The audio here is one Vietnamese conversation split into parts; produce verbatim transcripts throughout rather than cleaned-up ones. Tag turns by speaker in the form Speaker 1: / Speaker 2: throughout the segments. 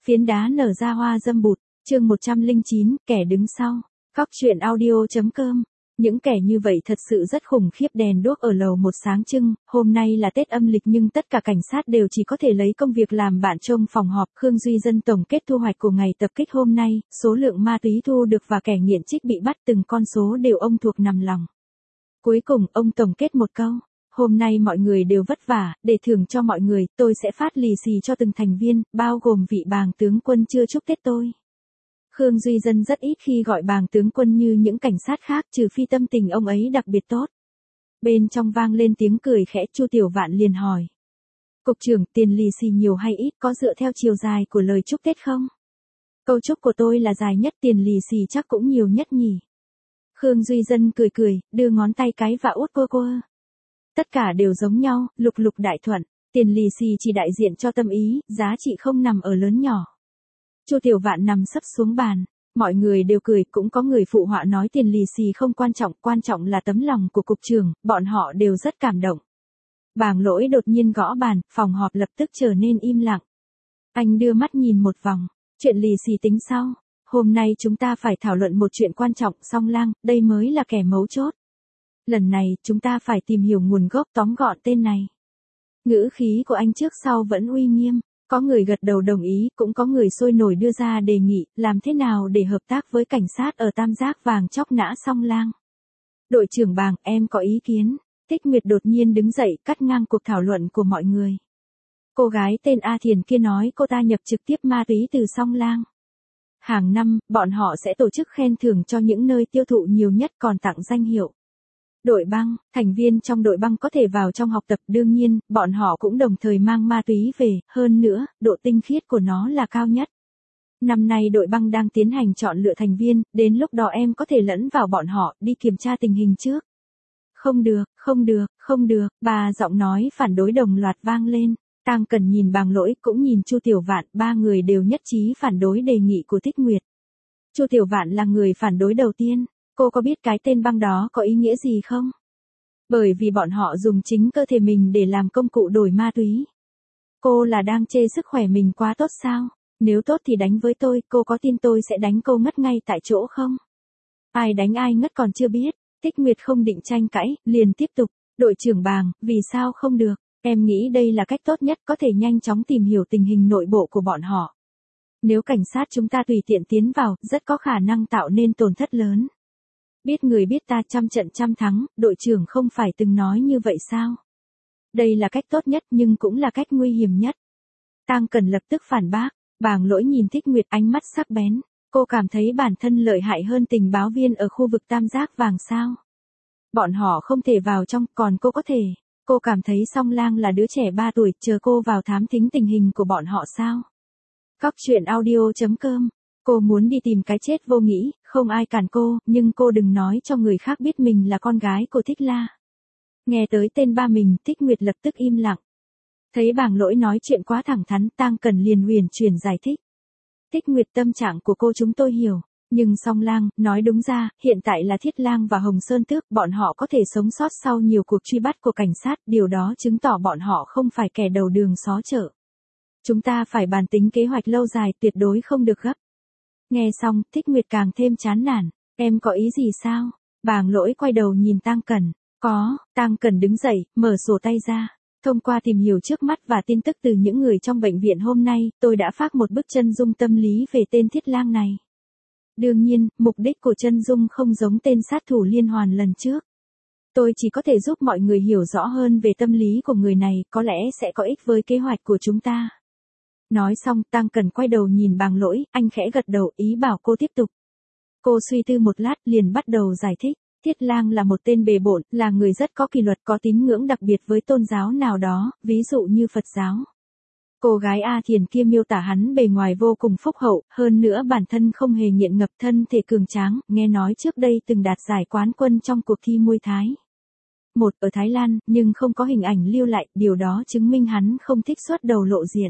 Speaker 1: Phiến đá nở ra hoa dâm bụt, chương một trăm lẻ chín, kẻ đứng sau. Góc truyện audio.com. Những kẻ như vậy thật sự rất khủng khiếp. Đèn đuốc ở lầu một sáng trưng, hôm nay là Tết âm lịch nhưng tất cả cảnh sát đều chỉ có thể lấy công việc làm bạn trông phòng họp. Khương Duy Dân tổng kết thu hoạch của ngày tập kích hôm nay, số lượng ma túy thu được và kẻ nghiện trích bị bắt, từng con số đều ông thuộc nằm lòng. Cuối cùng ông tổng kết một câu: hôm nay mọi người đều vất vả, để thưởng cho mọi người, tôi sẽ phát lì xì cho từng thành viên, bao gồm vị bàng tướng quân chưa chúc Tết tôi. Khương Duy Dân rất ít khi gọi bàng tướng quân như những cảnh sát khác, trừ phi tâm tình ông ấy đặc biệt tốt. Bên trong vang lên tiếng cười khẽ, Chu Tiểu Vạn liền hỏi: Cục trưởng, tiền lì xì nhiều hay ít, có dựa theo chiều dài của lời chúc Tết không? Câu chúc của tôi là dài nhất, tiền lì xì chắc cũng nhiều nhất nhỉ. Khương Duy Dân cười cười, đưa ngón tay cái và út quơ quơ. Tất cả đều giống nhau, lục lục đại thuận, tiền lì xì chỉ đại diện cho tâm ý, giá trị không nằm ở lớn nhỏ. Chu Tiểu Vạn nằm sấp xuống bàn, mọi người đều cười, cũng có người phụ họa nói tiền lì xì không quan trọng, quan trọng là tấm lòng của cục trưởng, bọn họ đều rất cảm động. Bàng Lỗi đột nhiên gõ bàn, phòng họp lập tức trở nên im lặng. Anh đưa mắt nhìn một vòng, chuyện lì xì tính sau, hôm nay chúng ta phải thảo luận một chuyện quan trọng, Song Lang, đây mới là kẻ mấu chốt. Lần này, chúng ta phải tìm hiểu nguồn gốc, tóm gọn tên này. Ngữ khí của anh trước sau vẫn uy nghiêm, có người gật đầu đồng ý, cũng có người sôi nổi đưa ra đề nghị, làm thế nào để hợp tác với cảnh sát ở Tam Giác Vàng chóc nã Song Lang. Đội trưởng Bàng, em có ý kiến. Thích Nguyệt đột nhiên đứng dậy, cắt ngang cuộc thảo luận của mọi người. Cô gái tên A Thiền kia nói cô ta nhập trực tiếp ma túy từ Song Lang. Hàng năm, bọn họ sẽ tổ chức khen thưởng cho những nơi tiêu thụ nhiều nhất, còn tặng danh hiệu. Đội băng, thành viên trong đội băng có thể vào trong học tập, đương nhiên, bọn họ cũng đồng thời mang ma túy về, hơn nữa, độ tinh khiết của nó là cao nhất. Năm nay đội băng đang tiến hành chọn lựa thành viên, đến lúc đó em có thể lẫn vào bọn họ, đi kiểm tra tình hình trước. Không được, không được, không được, ba giọng nói phản đối đồng loạt vang lên. Tang Cần nhìn Bàng Lỗi, cũng nhìn Chu Tiểu Vạn, ba người đều nhất trí phản đối đề nghị của Thích Nguyệt. Chu Tiểu Vạn là người phản đối đầu tiên. Cô có biết cái tên băng đó có ý nghĩa gì không? Bởi vì bọn họ dùng chính cơ thể mình để làm công cụ đổi ma túy. Cô là đang chê sức khỏe mình quá tốt sao? Nếu tốt thì đánh với tôi, cô có tin tôi sẽ đánh cô ngất ngay tại chỗ không? Ai đánh ai ngất còn chưa biết. Thích Nguyệt không định tranh cãi, liền tiếp tục. Đội trưởng Bàng, vì sao không được? Em nghĩ đây là cách tốt nhất, có thể nhanh chóng tìm hiểu tình hình nội bộ của bọn họ. Nếu cảnh sát chúng ta tùy tiện tiến vào, rất có khả năng tạo nên tổn thất lớn. Biết người biết ta, trăm trận trăm thắng, đội trưởng không phải từng nói như vậy sao? Đây là cách tốt nhất nhưng cũng là cách nguy hiểm nhất. Tang Cần lập tức phản bác. Bàng Lỗi nhìn Thích Nguyệt, ánh mắt sắc bén. Cô cảm thấy bản thân lợi hại hơn tình báo viên ở khu vực Tam Giác Vàng sao? Bọn họ không thể vào trong, còn cô có thể. Cô cảm thấy Song Lang là đứa trẻ ba tuổi, chờ cô vào thám thính tình hình của bọn họ sao? Góc truyện audio.com. Cô muốn đi tìm cái chết vô nghĩ, không ai cản cô, nhưng cô đừng nói cho người khác biết mình là con gái của Thích La. Nghe tới tên ba mình, Thích Nguyệt lập tức im lặng. Thấy Bàng Lỗi nói chuyện quá thẳng thắn, Tang Cần liền huyền chuyển giải thích. Thích Nguyệt, tâm trạng của cô chúng tôi hiểu, nhưng Song Lang, nói đúng ra, hiện tại là Thiết Lang và Hồng Sơn Tước, bọn họ có thể sống sót sau nhiều cuộc truy bắt của cảnh sát, điều đó chứng tỏ bọn họ không phải kẻ đầu đường xó chợ. Chúng ta phải bàn tính kế hoạch lâu dài, tuyệt đối không được gấp. Nghe xong, Thích Nguyệt càng thêm chán nản. Em có ý gì sao? Bàng Lỗi quay đầu nhìn Tang Cần. Có. Tang Cần đứng dậy, mở sổ tay ra. Thông qua tìm hiểu trước mắt và tin tức từ những người trong bệnh viện hôm nay, tôi đã phác một bức chân dung tâm lý về tên Thiết Lang này. Đương nhiên, mục đích của chân dung không giống tên sát thủ liên hoàn lần trước. Tôi chỉ có thể giúp mọi người hiểu rõ hơn về tâm lý của người này, có lẽ sẽ có ích với kế hoạch của chúng ta. Nói xong, Tang Cần quay đầu nhìn Bàng Lỗi, anh khẽ gật đầu, ý bảo cô tiếp tục. Cô suy tư một lát, liền bắt đầu giải thích. Thiết Lang là một tên bề bộn, là người rất có kỷ luật, có tín ngưỡng đặc biệt với tôn giáo nào đó, ví dụ như Phật giáo. Cô gái A Thiền kia miêu tả hắn bề ngoài vô cùng phúc hậu, hơn nữa bản thân không hề nghiện ngập, thân thể cường tráng, nghe nói trước đây từng đạt giải quán quân trong cuộc thi Muay Thái. Một ở Thái Lan, nhưng không có hình ảnh lưu lại, điều đó chứng minh hắn không thích xuất đầu lộ diện.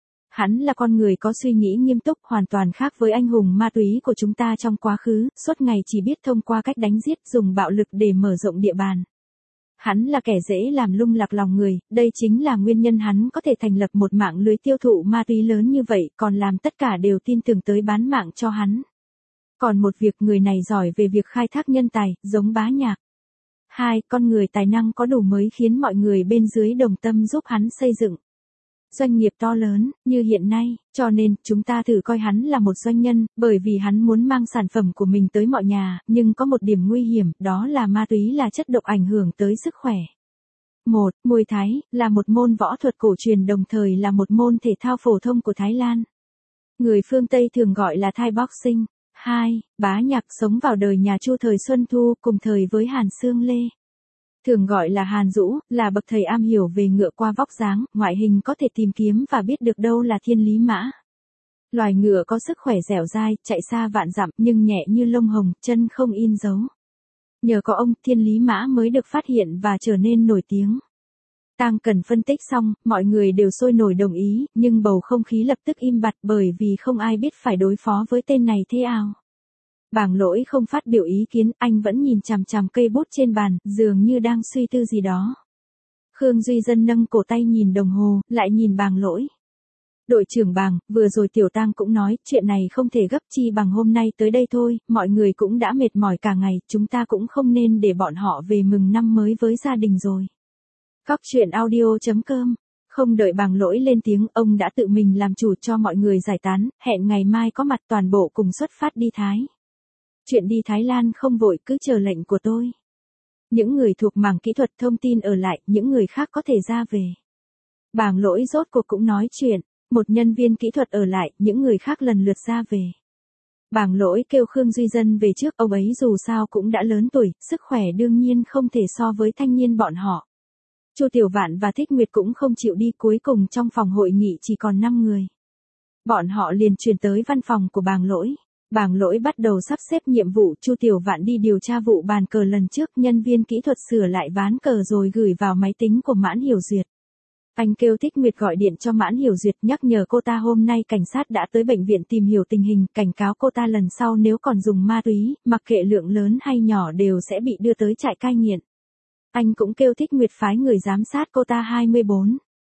Speaker 1: Hắn là con người có suy nghĩ nghiêm túc, hoàn toàn khác với anh hùng ma túy của chúng ta trong quá khứ, suốt ngày chỉ biết thông qua cách đánh giết, dùng bạo lực để mở rộng địa bàn. Hắn là kẻ dễ làm lung lạc lòng người, đây chính là nguyên nhân hắn có thể thành lập một mạng lưới tiêu thụ ma túy lớn như vậy, còn làm tất cả đều tin tưởng tới bán mạng cho hắn. Còn một việc, người này giỏi về việc khai thác nhân tài, giống Bá Nhạc. Hai, con người tài năng có đủ mới khiến mọi người bên dưới đồng tâm giúp hắn xây dựng doanh nghiệp to lớn, như hiện nay, cho nên, chúng ta thử coi hắn là một doanh nhân, bởi vì hắn muốn mang sản phẩm của mình tới mọi nhà, nhưng có một điểm nguy hiểm, đó là ma túy là chất độc ảnh hưởng tới sức khỏe. Một, Muay Thái, là một môn võ thuật cổ truyền đồng thời là một môn thể thao phổ thông của Thái Lan. Người phương Tây thường gọi là Thai Boxing. Hai, Bá Nhạc sống vào đời nhà Chu thời Xuân Thu, cùng thời với Hàn Xương Lê. Thường gọi là Hàn Dũ, là bậc thầy am hiểu về ngựa qua vóc dáng, ngoại hình có thể tìm kiếm và biết được đâu là thiên lý mã. Loài ngựa có sức khỏe dẻo dai, chạy xa vạn dặm nhưng nhẹ như lông hồng, chân không in dấu. Nhờ có ông, thiên lý mã mới được phát hiện và trở nên nổi tiếng. Tang Cần phân tích xong, mọi người đều sôi nổi đồng ý, nhưng bầu không khí lập tức im bặt bởi vì không ai biết phải đối phó với tên này thế nào. Bàng Lỗi không phát biểu ý kiến, anh vẫn nhìn chằm chằm cây bút trên bàn, dường như đang suy tư gì đó. Khương Duy Dân nâng cổ tay nhìn đồng hồ, lại nhìn Bàng Lỗi. Đội trưởng Bàng, vừa rồi Tiểu Tang cũng nói, chuyện này không thể gấp chi bằng hôm nay tới đây thôi, mọi người cũng đã mệt mỏi cả ngày, chúng ta cũng không nên để bọn họ về mừng năm mới với gia đình rồi. Góc truyện audio chấm com. Không đợi Bàng Lỗi lên tiếng, ông đã tự mình làm chủ cho mọi người giải tán, hẹn ngày mai có mặt toàn bộ cùng xuất phát đi Thái. Chuyện đi Thái Lan không vội, cứ chờ lệnh của tôi. Những người thuộc mảng kỹ thuật thông tin ở lại, những người khác có thể ra về. Bàng Lỗi rốt cuộc cũng nói chuyện, một nhân viên kỹ thuật ở lại, những người khác lần lượt ra về. Bàng Lỗi kêu Khương Duy Dân về trước, ông ấy dù sao cũng đã lớn tuổi, sức khỏe đương nhiên không thể so với thanh niên bọn họ. Chu Tiểu Vạn và Thích Nguyệt cũng không chịu đi, cuối cùng trong phòng hội nghị chỉ còn năm người. Bọn họ liền chuyển tới văn phòng của Bàng Lỗi. Bàng Lỗi bắt đầu sắp xếp nhiệm vụ, Chu Tiểu Vạn đi điều tra vụ bàn cờ lần trước, nhân viên kỹ thuật sửa lại ván cờ rồi gửi vào máy tính của Mãn Hiểu Duyệt. Anh kêu Thích Nguyệt gọi điện cho Mãn Hiểu Duyệt, nhắc nhở cô ta hôm nay cảnh sát đã tới bệnh viện tìm hiểu tình hình, cảnh cáo cô ta lần sau nếu còn dùng ma túy, mặc kệ lượng lớn hay nhỏ đều sẽ bị đưa tới trại cai nghiện. Anh cũng kêu Thích Nguyệt phái người giám sát cô ta hai mươi bốn.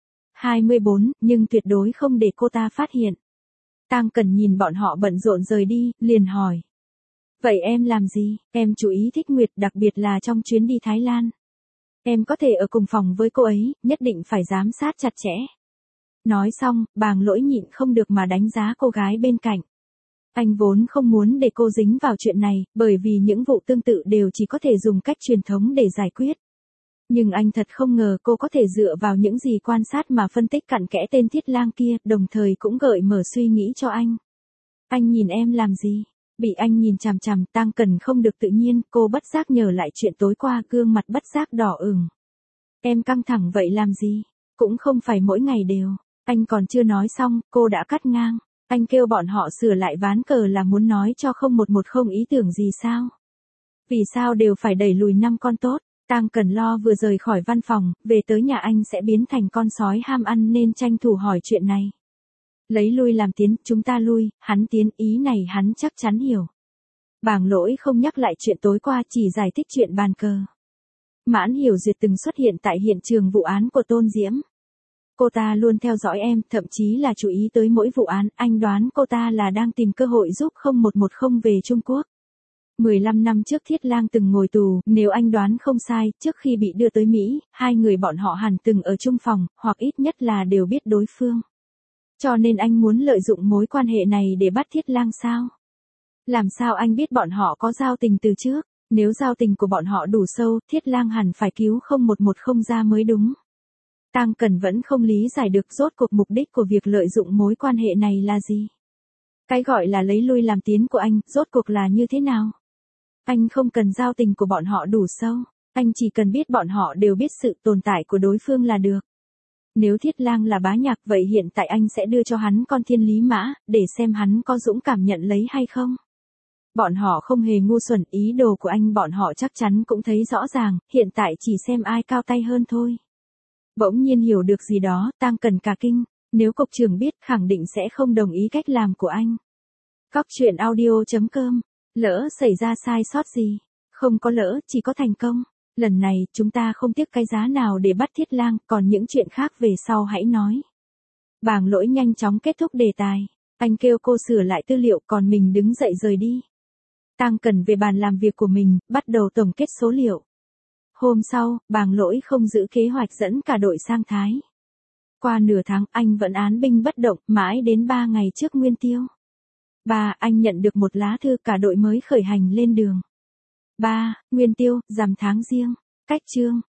Speaker 1: hai mươi bốn, nhưng tuyệt đối không để cô ta phát hiện. Tang Cần nhìn bọn họ bận rộn rời đi, liền hỏi. Vậy em làm gì? Em chú ý Thích Nguyệt, đặc biệt là trong chuyến đi Thái Lan. Em có thể ở cùng phòng với cô ấy, nhất định phải giám sát chặt chẽ. Nói xong, Bàng Lỗi nhịn không được mà đánh giá cô gái bên cạnh. Anh vốn không muốn để cô dính vào chuyện này, bởi vì những vụ tương tự đều chỉ có thể dùng cách truyền thống để giải quyết. Nhưng anh thật không ngờ cô có thể dựa vào những gì quan sát mà phân tích cặn kẽ tên Thiết Lang kia, đồng thời cũng gợi mở suy nghĩ cho anh. Anh nhìn em làm gì? Bị anh nhìn chằm chằm, Tang Cần không được tự nhiên, cô bất giác nhớ lại chuyện tối qua, gương mặt bất giác đỏ ửng. Em căng thẳng vậy làm gì? Cũng không phải mỗi ngày đều. Anh còn chưa nói xong, cô đã cắt ngang. Anh kêu bọn họ sửa lại ván cờ là muốn nói cho không một một không ý tưởng gì sao? Vì sao đều phải đẩy lùi năm con tốt? Tang Cần lo vừa rời khỏi văn phòng, về tới nhà anh sẽ biến thành con sói ham ăn nên tranh thủ hỏi chuyện này. Lấy lui làm tiến, chúng ta lui, hắn tiến, ý này hắn chắc chắn hiểu. Bàng Lỗi không nhắc lại chuyện tối qua, chỉ giải thích chuyện bàn cờ. Mãn Hiểu Duyệt từng xuất hiện tại hiện trường vụ án của Tôn Diễm. Cô ta luôn theo dõi em, thậm chí là chú ý tới mỗi vụ án, anh đoán cô ta là đang tìm cơ hội giúp không một một không về Trung Quốc. mười lăm năm trước Thiết Lang từng ngồi tù, nếu anh đoán không sai, trước khi bị đưa tới Mỹ, hai người bọn họ hẳn từng ở chung phòng, hoặc ít nhất là đều biết đối phương. Cho nên anh muốn lợi dụng mối quan hệ này để bắt Thiết Lang sao? Làm sao anh biết bọn họ có giao tình từ trước? Nếu giao tình của bọn họ đủ sâu, Thiết Lang hẳn phải cứu không một một không ra mới đúng. Tang Cần vẫn không lý giải được rốt cuộc mục đích của việc lợi dụng mối quan hệ này là gì. Cái gọi là lấy lui làm tiến của anh, rốt cuộc là như thế nào? Anh không cần giao tình của bọn họ đủ sâu, anh chỉ cần biết bọn họ đều biết sự tồn tại của đối phương là được. Nếu Thiết Lang là Bá Nhạc, vậy hiện tại anh sẽ đưa cho hắn con thiên lý mã, để xem hắn có dũng cảm nhận lấy hay không. Bọn họ không hề ngu xuẩn, ý đồ của anh bọn họ chắc chắn cũng thấy rõ ràng, hiện tại chỉ xem ai cao tay hơn thôi. Bỗng nhiên hiểu được gì đó, Tang Cần cả kinh, nếu cục trưởng biết khẳng định sẽ không đồng ý cách làm của anh. Góc truyện audio chấm com. Lỡ xảy ra sai sót gì? Không có lỡ, chỉ có thành công. Lần này chúng ta không tiếc cái giá nào để bắt Thiết Lang, còn những chuyện khác về sau hãy nói. Bàng Lỗi nhanh chóng kết thúc đề tài. Anh kêu cô sửa lại tư liệu còn mình đứng dậy rời đi. Tang Cẩn về bàn làm việc của mình, bắt đầu tổng kết số liệu. Hôm sau, Bàng Lỗi không giữ kế hoạch dẫn cả đội sang Thái. Qua nửa tháng anh vẫn án binh bất động, mãi đến ba ngày trước Nguyên Tiêu. Ba, anh nhận được một lá thư cả đội mới khởi hành lên đường. Ba, Nguyên Tiêu, rằm tháng Giêng, cách chương.